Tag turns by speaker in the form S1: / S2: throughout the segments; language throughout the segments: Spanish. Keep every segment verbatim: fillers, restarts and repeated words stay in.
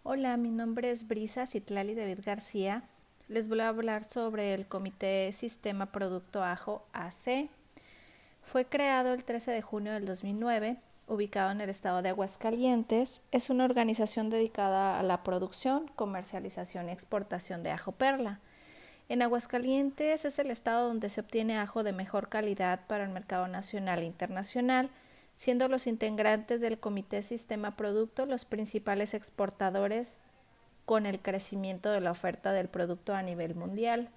S1: Hola, mi nombre es Brisa Citlali David García. Les voy a hablar sobre el Comité Sistema Producto Ajo A C. Fue creado el trece de junio del dos mil nueve, ubicado en el estado de Aguascalientes. Es una organización dedicada a la producción, comercialización y exportación de ajo perla. En Aguascalientes es el estado donde se obtiene ajo de mejor calidad para el mercado nacional e internacional, siendo los integrantes del Comité Sistema Producto los principales exportadores con el crecimiento de la oferta del producto a nivel mundial.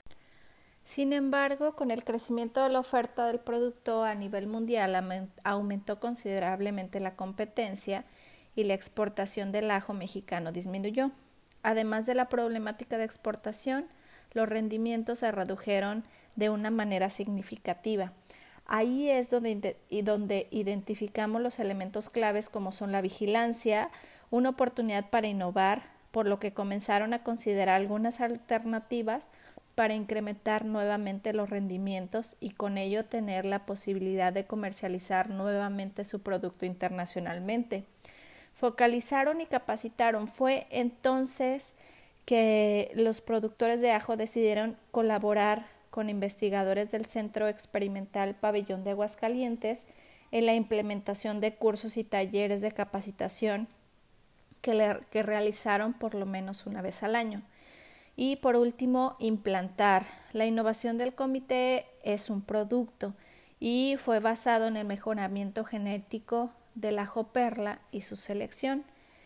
S1: Sin embargo, con el crecimiento de la oferta del producto a nivel mundial aumentó considerablemente la competencia y la exportación del ajo mexicano disminuyó. Además de la problemática de exportación, los rendimientos se redujeron de una manera significativa. Ahí es donde, donde identificamos los elementos claves como son la vigilancia, una oportunidad para innovar, por lo que comenzaron a considerar algunas alternativas para incrementar nuevamente los rendimientos y con ello tener la posibilidad de comercializar nuevamente su producto internacionalmente. Focalizaron y capacitaron. Fue entonces que los productores de ajo decidieron colaborar con investigadores del Centro Experimental Pabellón de Aguascalientes en la implementación de cursos y talleres de capacitación que, le, que realizaron por lo menos una vez al año. Y por último, implantar. La innovación del comité es un producto y fue basado en el mejoramiento genético del ajo perla y su selección.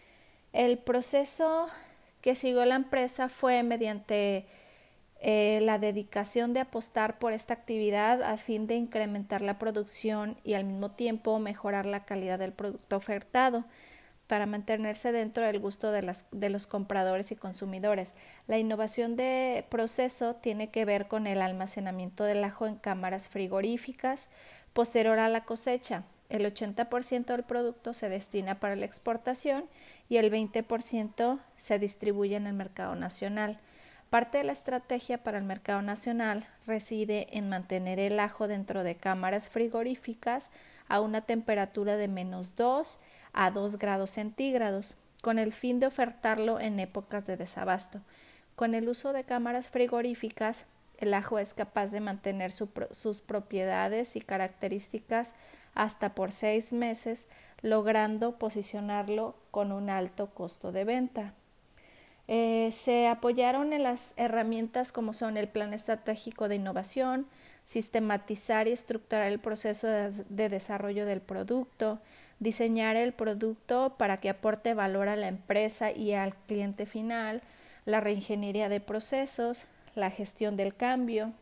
S1: El proceso que siguió la empresa fue mediante eh, la dedicación de apostar por esta actividad a fin de incrementar la producción y al mismo tiempo mejorar la calidad del producto ofertado para mantenerse dentro del gusto de, las, de los compradores y consumidores. La innovación de proceso tiene que ver con el almacenamiento del ajo en cámaras frigoríficas posterior a la cosecha. El ochenta por ciento del producto se destina para la exportación y el veinte por ciento se distribuye en el mercado nacional. Parte de la estrategia para el mercado nacional reside en mantener el ajo dentro de cámaras frigoríficas a una temperatura de menos dos a dos grados centígrados, con el fin de ofertarlo en épocas de desabasto. Con el uso de cámaras frigoríficas, el ajo es capaz de mantener su, sus propiedades y características hasta por seis meses, logrando posicionarlo con un alto costo de venta. Eh, se apoyaron en las herramientas como son el Plan Estratégico de Innovación, sistematizar y estructurar el proceso de, de desarrollo del producto, diseñar el producto para que aporte valor a la empresa y al cliente final, la reingeniería de procesos, la gestión del cambio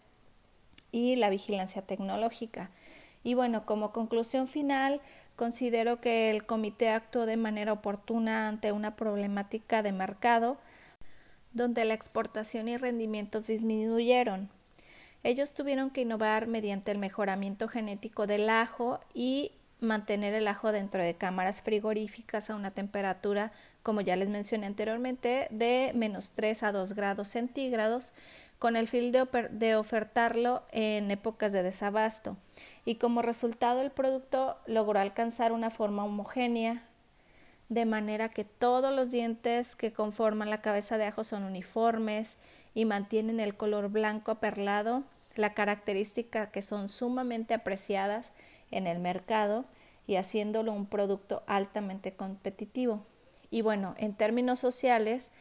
S1: y la vigilancia tecnológica. Y bueno, como conclusión final, considero que el comité actuó de manera oportuna ante una problemática de mercado donde la exportación y rendimientos disminuyeron. Ellos tuvieron que innovar mediante el mejoramiento genético del ajo y mantener el ajo dentro de cámaras frigoríficas a una temperatura, como ya les mencioné anteriormente, de menos tres a dos grados centígrados, con el fin de, de ofertarlo en épocas de desabasto. Y como resultado, el producto logró alcanzar una forma homogénea, de manera que todos los dientes que conforman la cabeza de ajo son uniformes y mantienen el color blanco aperlado, la característica que son sumamente apreciadas en el mercado y haciéndolo un producto altamente competitivo. Y bueno, en términos sociales,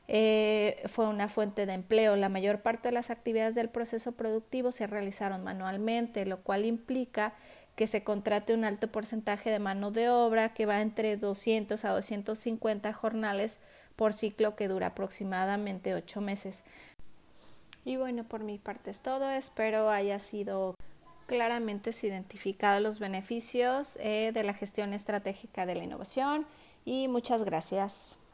S1: eh, fue una fuente de empleo. La mayor parte de las actividades del proceso productivo se realizaron manualmente, lo cual implica que se contrate un alto porcentaje de mano de obra que va entre doscientos a doscientos cincuenta jornales por ciclo que dura aproximadamente ocho meses. Y bueno, por mi parte es todo. Espero haya sido claramente identificados los beneficios eh, de la gestión estratégica de la innovación y muchas gracias.